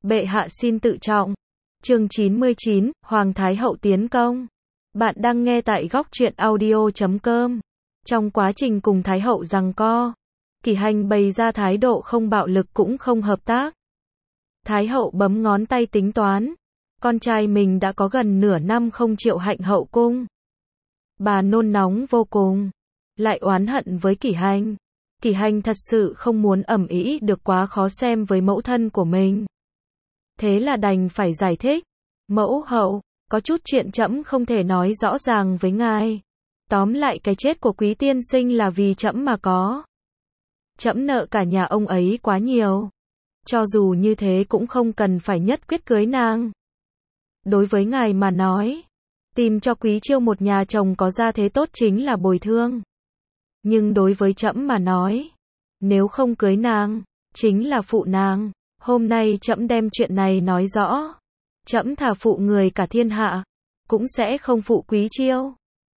Bệ hạ xin tự trọng. Chương 99, Hoàng Thái Hậu tiến công. Bạn đang nghe tại góc truyện audio.com. Trong quá trình cùng Thái Hậu giằng co, Kỷ Hành bày ra thái độ không bạo lực cũng không hợp tác. Thái Hậu bấm ngón tay tính toán. Con trai mình đã có gần nửa năm không triệu hạnh hậu cung. Bà nôn nóng vô cùng. Lại oán hận với Kỷ Hành. Kỷ Hành thật sự không muốn ầm ĩ được quá khó xem với mẫu thân của mình. Thế là đành phải giải thích. Mẫu hậu, có chút chuyện trẫm không thể nói rõ ràng với ngài. Tóm lại cái chết của Quý tiên sinh là vì trẫm mà có. Trẫm nợ cả nhà ông ấy quá nhiều. Cho dù như thế cũng không cần phải nhất quyết cưới nàng. Đối với ngài mà nói, tìm cho Quý Chiêu một nhà chồng có gia thế tốt chính là bồi thương. Nhưng đối với trẫm mà nói, nếu không cưới nàng, chính là phụ nàng. Hôm nay trẫm đem chuyện này nói rõ. Trẫm thà phụ người cả thiên hạ, cũng sẽ không phụ Quý Chiêu.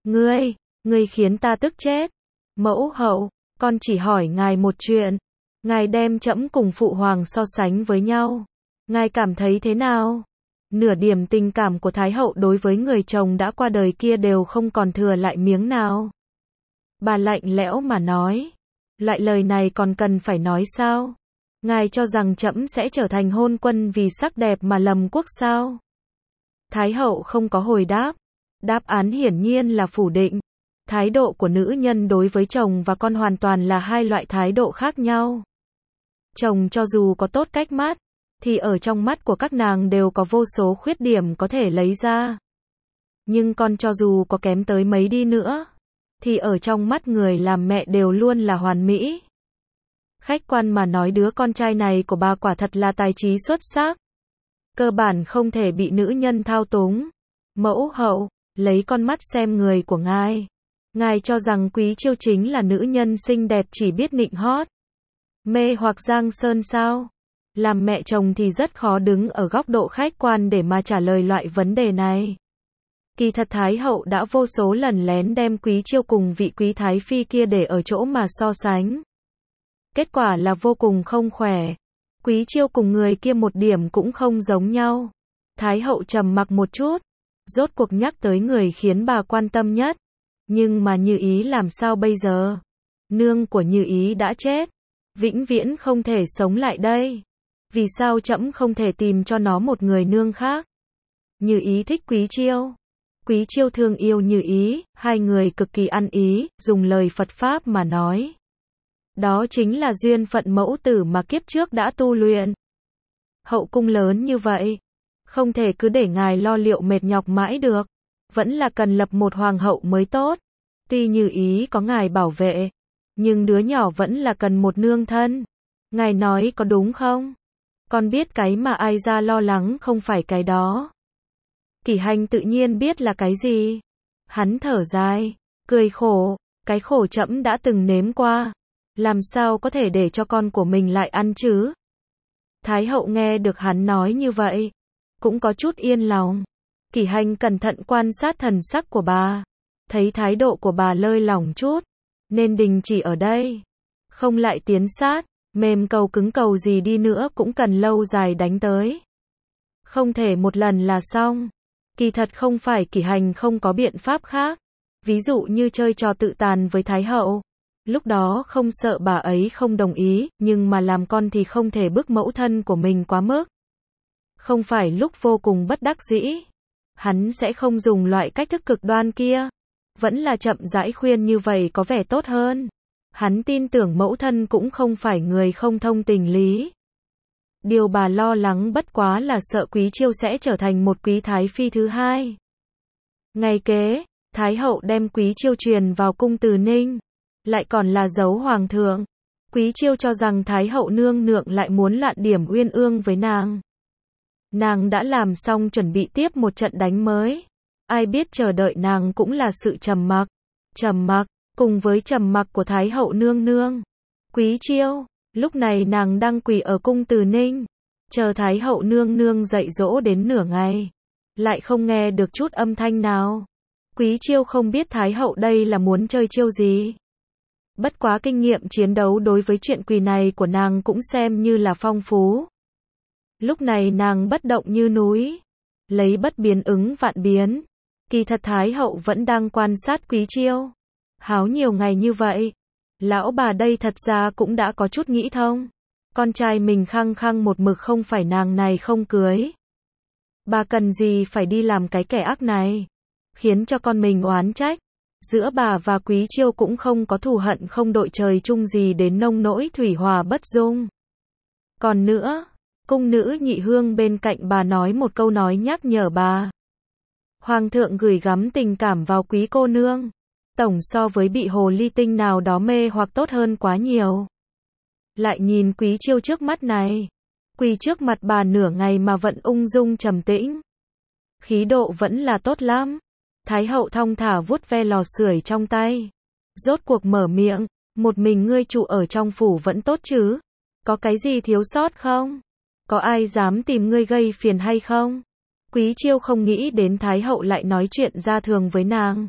Ngươi khiến ta tức chết. Mẫu hậu, con chỉ hỏi ngài một chuyện. Ngài đem trẫm cùng phụ hoàng so sánh với nhau. Ngài cảm thấy thế nào? Nửa điểm tình cảm của Thái Hậu đối với người chồng đã qua đời kia đều không còn thừa lại miếng nào. Bà lạnh lẽo mà nói. Loại lời này còn cần phải nói sao? Ngài cho rằng trẫm sẽ trở thành hôn quân vì sắc đẹp mà lầm quốc sao? Thái Hậu không có hồi đáp. Đáp án hiển nhiên là phủ định. Thái độ của nữ nhân đối với chồng và con hoàn toàn là hai loại thái độ khác nhau. Chồng cho dù có tốt cách mắt, thì ở trong mắt của các nàng đều có vô số khuyết điểm có thể lấy ra. Nhưng con cho dù có kém tới mấy đi nữa, thì ở trong mắt người làm mẹ đều luôn là hoàn mỹ. Khách quan mà nói đứa con trai này của bà quả thật là tài trí xuất sắc. Cơ bản không thể bị nữ nhân thao túng. Mẫu hậu, lấy con mắt xem người của ngài. Ngài cho rằng Quý Chiêu chính là nữ nhân xinh đẹp chỉ biết nịnh hót, mê hoặc giang sơn sao? Làm mẹ chồng thì rất khó đứng ở góc độ khách quan để mà trả lời loại vấn đề này. Kỳ thật Thái Hậu đã vô số lần lén đem Quý Chiêu cùng vị Quý Thái Phi kia để ở chỗ mà so sánh. Kết quả là vô cùng không khỏe. Quý Chiêu cùng người kia một điểm cũng không giống nhau. Thái Hậu trầm mặc một chút, rốt cuộc nhắc tới người khiến bà quan tâm nhất. Nhưng mà Như Ý làm sao bây giờ? Nương của Như Ý đã chết, vĩnh viễn không thể sống lại đây. Vì sao trẫm không thể tìm cho nó một người nương khác? Như Ý thích Quý Chiêu. Quý Chiêu thương yêu Như Ý, hai người cực kỳ ăn ý, dùng lời Phật Pháp mà nói. Đó chính là duyên phận mẫu tử mà kiếp trước đã tu luyện. Hậu cung lớn như vậy, không thể cứ để ngài lo liệu mệt nhọc mãi được. Vẫn là cần lập một hoàng hậu mới tốt. Tuy Như Ý có ngài bảo vệ, nhưng đứa nhỏ vẫn là cần một nương thân. Ngài nói có đúng không? Con biết cái mà ai ra lo lắng không phải cái đó. Kỷ Hành tự nhiên biết là cái gì. Hắn thở dài, cười khổ, cái khổ trẫm đã từng nếm qua. Làm sao có thể để cho con của mình lại ăn chứ? Thái Hậu nghe được hắn nói như vậy, cũng có chút yên lòng. Kỷ Hành cẩn thận quan sát thần sắc của bà, thấy thái độ của bà lơi lỏng chút, nên đình chỉ ở đây, không lại tiến sát, mềm cầu cứng cầu gì đi nữa cũng cần lâu dài đánh tới. Không thể một lần là xong. Kỳ thật không phải Kỷ Hành không có biện pháp khác, ví dụ như chơi trò tự tàn với Thái Hậu. Lúc đó không sợ bà ấy không đồng ý, nhưng mà làm con thì không thể bức mẫu thân của mình quá mức. Không phải lúc vô cùng bất đắc dĩ, hắn sẽ không dùng loại cách thức cực đoan kia. Vẫn là chậm rãi khuyên như vậy có vẻ tốt hơn. Hắn tin tưởng mẫu thân cũng không phải người không thông tình lý. Điều bà lo lắng bất quá là sợ Quý Chiêu sẽ trở thành một Quý Thái Phi thứ hai. Ngày kế, Thái Hậu đem Quý Chiêu truyền vào cung Từ Ninh. Lại còn là giấu hoàng thượng. Quý Chiêu cho rằng Thái Hậu nương nượng lại muốn loạn điểm uyên ương với nàng. Nàng đã làm xong chuẩn bị tiếp một trận đánh mới. Ai biết chờ đợi nàng cũng là sự trầm mặc. Trầm mặc, cùng với trầm mặc của Thái Hậu nương nương. Quý Chiêu, lúc này nàng đang quỳ ở cung Từ Ninh, chờ Thái Hậu nương nương dạy dỗ đến nửa ngày, lại không nghe được chút âm thanh nào. Quý Chiêu không biết Thái Hậu đây là muốn chơi chiêu gì. Bất quá kinh nghiệm chiến đấu đối với chuyện quỳ này của nàng cũng xem như là phong phú. Lúc này nàng bất động như núi, lấy bất biến ứng vạn biến. Kỳ thật Thái hậu vẫn đang quan sát Quý Chiêu. Háo nhiều ngày như vậy, lão bà đây thật ra cũng đã có chút nghĩ thông. Con trai mình khăng khăng một mực không phải nàng này không cưới. Bà cần gì phải đi làm cái kẻ ác này, khiến cho con mình oán trách. Giữa bà và Quý Chiêu cũng không có thù hận không đội trời chung gì đến nông nỗi thủy hòa bất dung. Còn nữa, cung nữ Nhị Hương bên cạnh bà nói một câu nói nhắc nhở bà. Hoàng thượng gửi gắm tình cảm vào Quý cô nương, tổng so với bị hồ ly tinh nào đó mê hoặc tốt hơn quá nhiều. Lại nhìn Quý Chiêu trước mắt này, quỳ trước mặt bà nửa ngày mà vẫn ung dung trầm tĩnh. Khí độ vẫn là tốt lắm. Thái hậu thong thả vuốt ve lò sưởi trong tay. Rốt cuộc mở miệng, một mình ngươi trụ ở trong phủ vẫn tốt chứ? Có cái gì thiếu sót không? Có ai dám tìm ngươi gây phiền hay không? Quý Chiêu không nghĩ đến Thái hậu lại nói chuyện ra thường với nàng.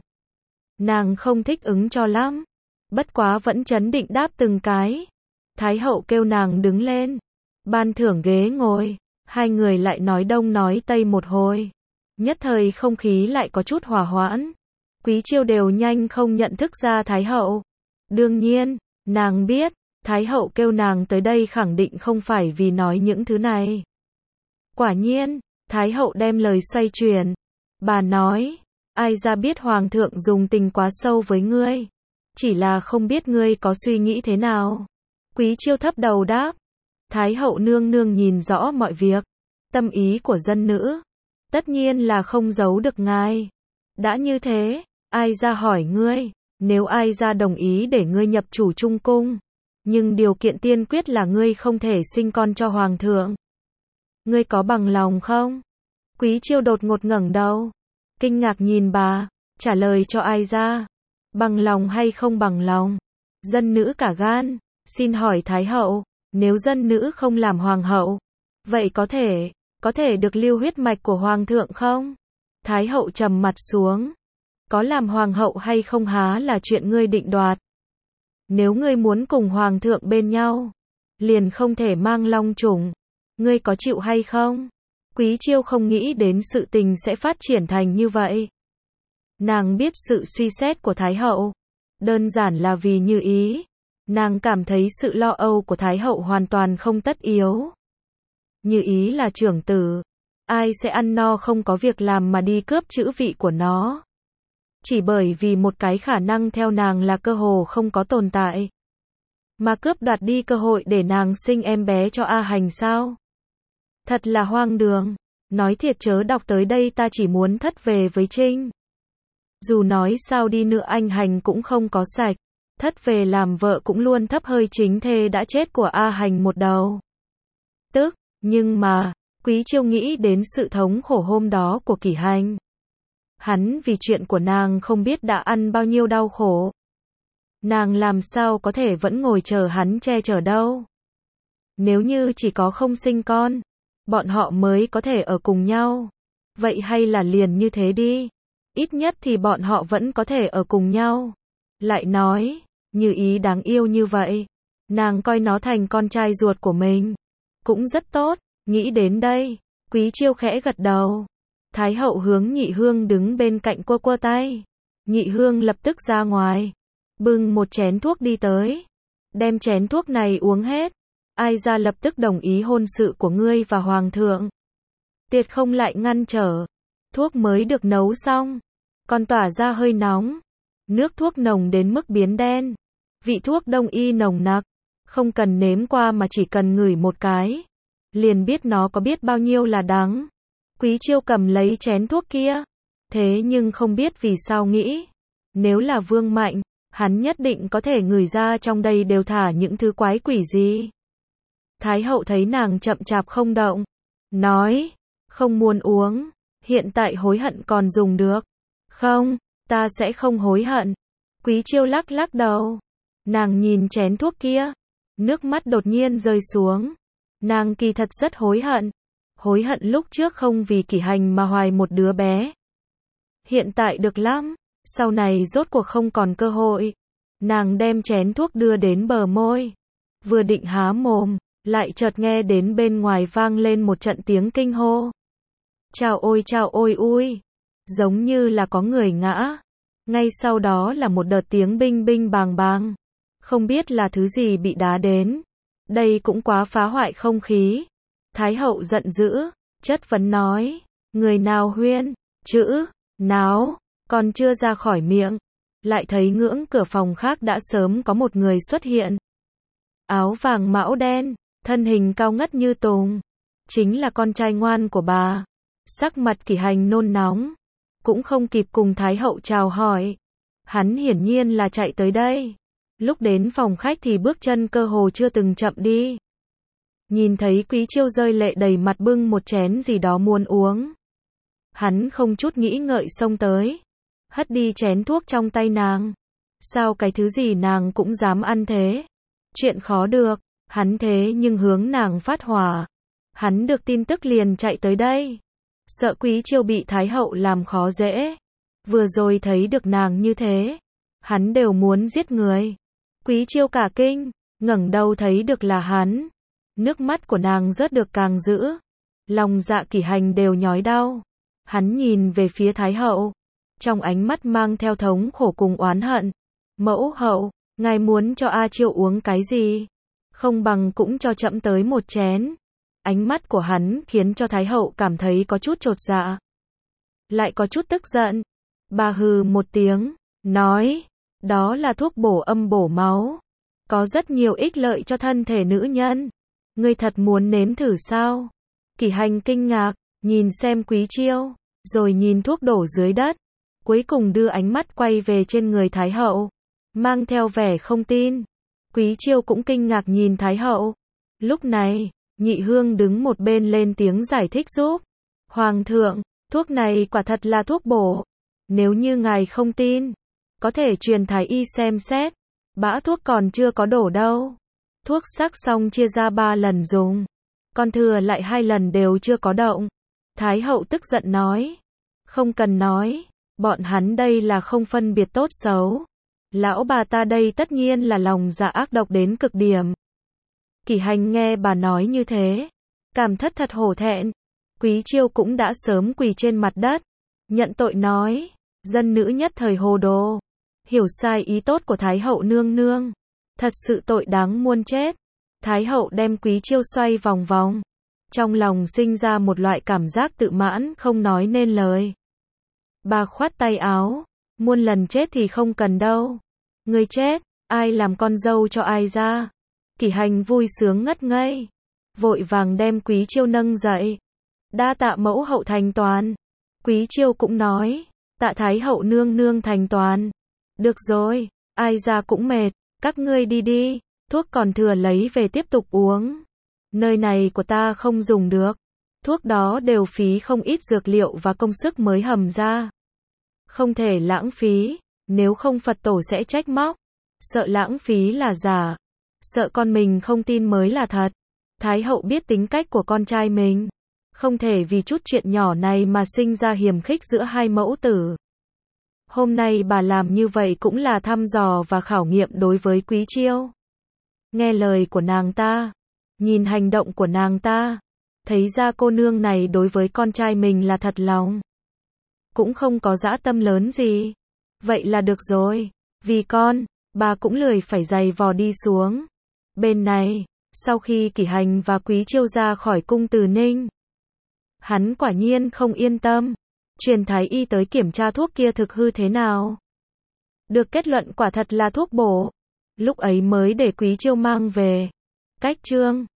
Nàng không thích ứng cho lắm. Bất quá vẫn trấn định đáp từng cái. Thái hậu kêu nàng đứng lên, ban thưởng ghế ngồi. Hai người lại nói đông nói tây một hồi. Nhất thời không khí lại có chút hòa hoãn. Quý Chiêu đều nhanh không nhận thức ra Thái hậu. Đương nhiên, nàng biết, Thái hậu kêu nàng tới đây khẳng định không phải vì nói những thứ này. Quả nhiên, Thái hậu đem lời xoay chuyển. Bà nói, ai ra biết hoàng thượng dùng tình quá sâu với ngươi. Chỉ là không biết ngươi có suy nghĩ thế nào. Quý Chiêu thấp đầu đáp. Thái hậu nương nương nhìn rõ mọi việc. Tâm ý của dân nữ. Tất nhiên là không giấu được ngài. Đã như thế, ai ra hỏi ngươi. Nếu ai ra đồng ý để ngươi nhập chủ trung cung. Nhưng điều kiện tiên quyết là ngươi không thể sinh con cho hoàng thượng. Ngươi có bằng lòng không? Quý Chiêu đột ngột ngẩng đầu. Kinh ngạc nhìn bà. Trả lời cho ai ra. Bằng lòng hay không bằng lòng? Dân nữ cả gan. Xin hỏi Thái hậu. Nếu dân nữ không làm hoàng hậu. Vậy có thể được lưu huyết mạch của hoàng thượng không? Thái hậu trầm mặt xuống. Có làm hoàng hậu hay không há là chuyện ngươi định đoạt. Nếu ngươi muốn cùng hoàng thượng bên nhau, liền không thể mang long chủng. Ngươi có chịu hay không? Quý Chiêu không nghĩ đến sự tình sẽ phát triển thành như vậy. Nàng biết sự suy xét của Thái hậu. Đơn giản là vì Như Ý. Nàng cảm thấy sự lo âu của Thái hậu hoàn toàn không tất yếu. Như Ý là trưởng tử. Ai sẽ ăn no không có việc làm mà đi cướp chữ vị của nó? Chỉ bởi vì một cái khả năng theo nàng là cơ hồ không có tồn tại. Mà cướp đoạt đi cơ hội để nàng sinh em bé cho A Hành sao? Thật là hoang đường. Nói thiệt chớ đọc tới đây ta chỉ muốn thất về với Trinh. Dù nói sao đi nữa anh Hành cũng không có sạch. Thất về làm vợ cũng luôn thấp hơi chính thê đã chết của A Hành một đầu. Nhưng mà, Quý Chiêu nghĩ đến sự thống khổ hôm đó của Kỷ Hành. Hắn vì chuyện của nàng không biết đã ăn bao nhiêu đau khổ. Nàng làm sao có thể vẫn ngồi chờ hắn che chở đâu. Nếu như chỉ có không sinh con, bọn họ mới có thể ở cùng nhau. Vậy hay là liền như thế đi. Ít nhất thì bọn họ vẫn có thể ở cùng nhau. Lại nói, Như Ý đáng yêu như vậy. Nàng coi nó thành con trai ruột của mình. Cũng rất tốt. Nghĩ đến đây, Quý Chiêu khẽ gật đầu. Thái hậu hướng Nhị Hương đứng bên cạnh quơ quơ tay. Nhị Hương lập tức ra ngoài. Bưng một chén thuốc đi tới. Đem chén thuốc này uống hết. Ai ra lập tức đồng ý hôn sự của ngươi và hoàng thượng. Tiệt không lại ngăn trở. Thuốc mới được nấu xong. Còn tỏa ra hơi nóng. Nước thuốc nồng đến mức biến đen. Vị thuốc đông y nồng nặc. Không cần nếm qua mà chỉ cần ngửi một cái. Liền biết nó có biết bao nhiêu là đắng. Quý Chiêu cầm lấy chén thuốc kia. Thế nhưng không biết vì sao nghĩ. Nếu là Vương Mạnh, hắn nhất định có thể ngửi ra trong đây đều thả những thứ quái quỷ gì. Thái hậu thấy nàng chậm chạp không động. Nói, không muốn uống. Hiện tại hối hận còn dùng được. Không, ta sẽ không hối hận. Quý Chiêu lắc lắc đầu. Nàng nhìn chén thuốc kia. Nước mắt đột nhiên rơi xuống. Nàng kỳ thật rất hối hận. Hối hận lúc trước không vì Kỷ Hành mà hoài một đứa bé. Hiện tại được lắm. Sau này rốt cuộc không còn cơ hội. Nàng đem chén thuốc đưa đến bờ môi. Vừa định há mồm, lại chợt nghe đến bên ngoài vang lên một trận tiếng kinh hô. Chao ôi ui, giống như là có người ngã. Ngay sau đó là một đợt tiếng binh binh bàng bàng. Không biết là thứ gì bị đá đến. Đây cũng quá phá hoại không khí. Thái hậu giận dữ, chất vấn nói, người nào huyên, chữ, náo, còn chưa ra khỏi miệng. Lại thấy ngưỡng cửa phòng khác đã sớm có một người xuất hiện. Áo vàng mão đen, thân hình cao ngất như tùng. Chính là con trai ngoan của bà. Sắc mặt Kỷ Hành nôn nóng. Cũng không kịp cùng Thái hậu chào hỏi. Hắn hiển nhiên là chạy tới đây. Lúc đến phòng khách thì bước chân cơ hồ chưa từng chậm đi. Nhìn thấy Quý Chiêu rơi lệ đầy mặt bưng một chén gì đó muốn uống. Hắn không chút nghĩ ngợi xông tới. Hất đi chén thuốc trong tay nàng. Sao cái thứ gì nàng cũng dám ăn thế? Chuyện khó được, hắn thế nhưng hướng nàng phát hỏa. Hắn được tin tức liền chạy tới đây. Sợ Quý Chiêu bị Thái hậu làm khó dễ. Vừa rồi thấy được nàng như thế. Hắn đều muốn giết người. Quý Chiêu cả kinh, ngẩng đầu thấy được là hắn. Nước mắt của nàng rớt được càng dữ. Lòng dạ Kỷ Hành đều nhói đau. Hắn nhìn về phía Thái hậu. Trong ánh mắt mang theo thống khổ cùng oán hận. Mẫu hậu, ngài muốn cho A Chiêu uống cái gì? Không bằng cũng cho trẫm tới một chén. Ánh mắt của hắn khiến cho Thái hậu cảm thấy có chút chột dạ. Lại có chút tức giận. Bà hừ một tiếng, nói, đó là thuốc bổ âm bổ máu. Có rất nhiều ích lợi cho thân thể nữ nhân. Ngươi thật muốn nếm thử sao? Kỷ Hành kinh ngạc, nhìn xem Quý Chiêu, rồi nhìn thuốc đổ dưới đất. Cuối cùng đưa ánh mắt quay về trên người Thái hậu. Mang theo vẻ không tin. Quý Chiêu cũng kinh ngạc nhìn Thái hậu. Lúc này, Nhị Hương đứng một bên lên tiếng giải thích giúp. Hoàng thượng, thuốc này quả thật là thuốc bổ. Nếu như ngài không tin, có thể truyền thái y xem xét. Bã thuốc còn chưa có đổ đâu. Thuốc sắc xong chia ra 3 lần dùng. Còn thừa lại 2 lần đều chưa có động. Thái hậu tức giận nói. Không cần nói. Bọn hắn đây là không phân biệt tốt xấu. Lão bà ta đây tất nhiên là lòng dạ ác độc đến cực điểm. Kỷ Hành nghe bà nói như thế. Cảm thất thật hổ thẹn. Quý Chiêu cũng đã sớm quỳ trên mặt đất. Nhận tội nói. Dân nữ nhất thời hồ đồ. Hiểu sai ý tốt của Thái hậu nương nương. Thật sự tội đáng muôn chết. Thái hậu đem Quý Chiêu xoay vòng vòng. Trong lòng sinh ra một loại cảm giác tự mãn không nói nên lời. Bà khoát tay áo. Muôn lần chết thì không cần đâu. Người chết, ai làm con dâu cho ai ra. Kỷ Hành vui sướng ngất ngây. Vội vàng đem Quý Chiêu nâng dậy. Đa tạ mẫu hậu thành toàn. Quý Chiêu cũng nói. Tạ Thái hậu nương nương thành toàn. Được rồi, ai ra cũng mệt. Các ngươi đi đi. Thuốc còn thừa lấy về tiếp tục uống. Nơi này của ta không dùng được. Thuốc đó đều phí không ít dược liệu và công sức mới hầm ra. Không thể lãng phí. Nếu không Phật tổ sẽ trách móc. Sợ lãng phí là giả. Sợ con mình không tin mới là thật. Thái hậu biết tính cách của con trai mình. Không thể vì chút chuyện nhỏ này mà sinh ra hiềm khích giữa hai mẫu tử. Hôm nay bà làm như vậy cũng là thăm dò và khảo nghiệm đối với Quý Chiêu. Nghe lời của nàng ta. Nhìn hành động của nàng ta. Thấy ra cô nương này đối với con trai mình là thật lòng. Cũng không có dã tâm lớn gì. Vậy là được rồi. Vì con, bà cũng lười phải giày vò đi xuống. Bên này, sau khi Kỷ Hành và Quý Chiêu ra khỏi cung Từ Ninh. Hắn quả nhiên không yên tâm. Truyền thái y tới kiểm tra thuốc kia thực hư thế nào. Được kết luận quả thật là thuốc bổ. Lúc ấy mới để Quý Chiêu mang về. Cách chương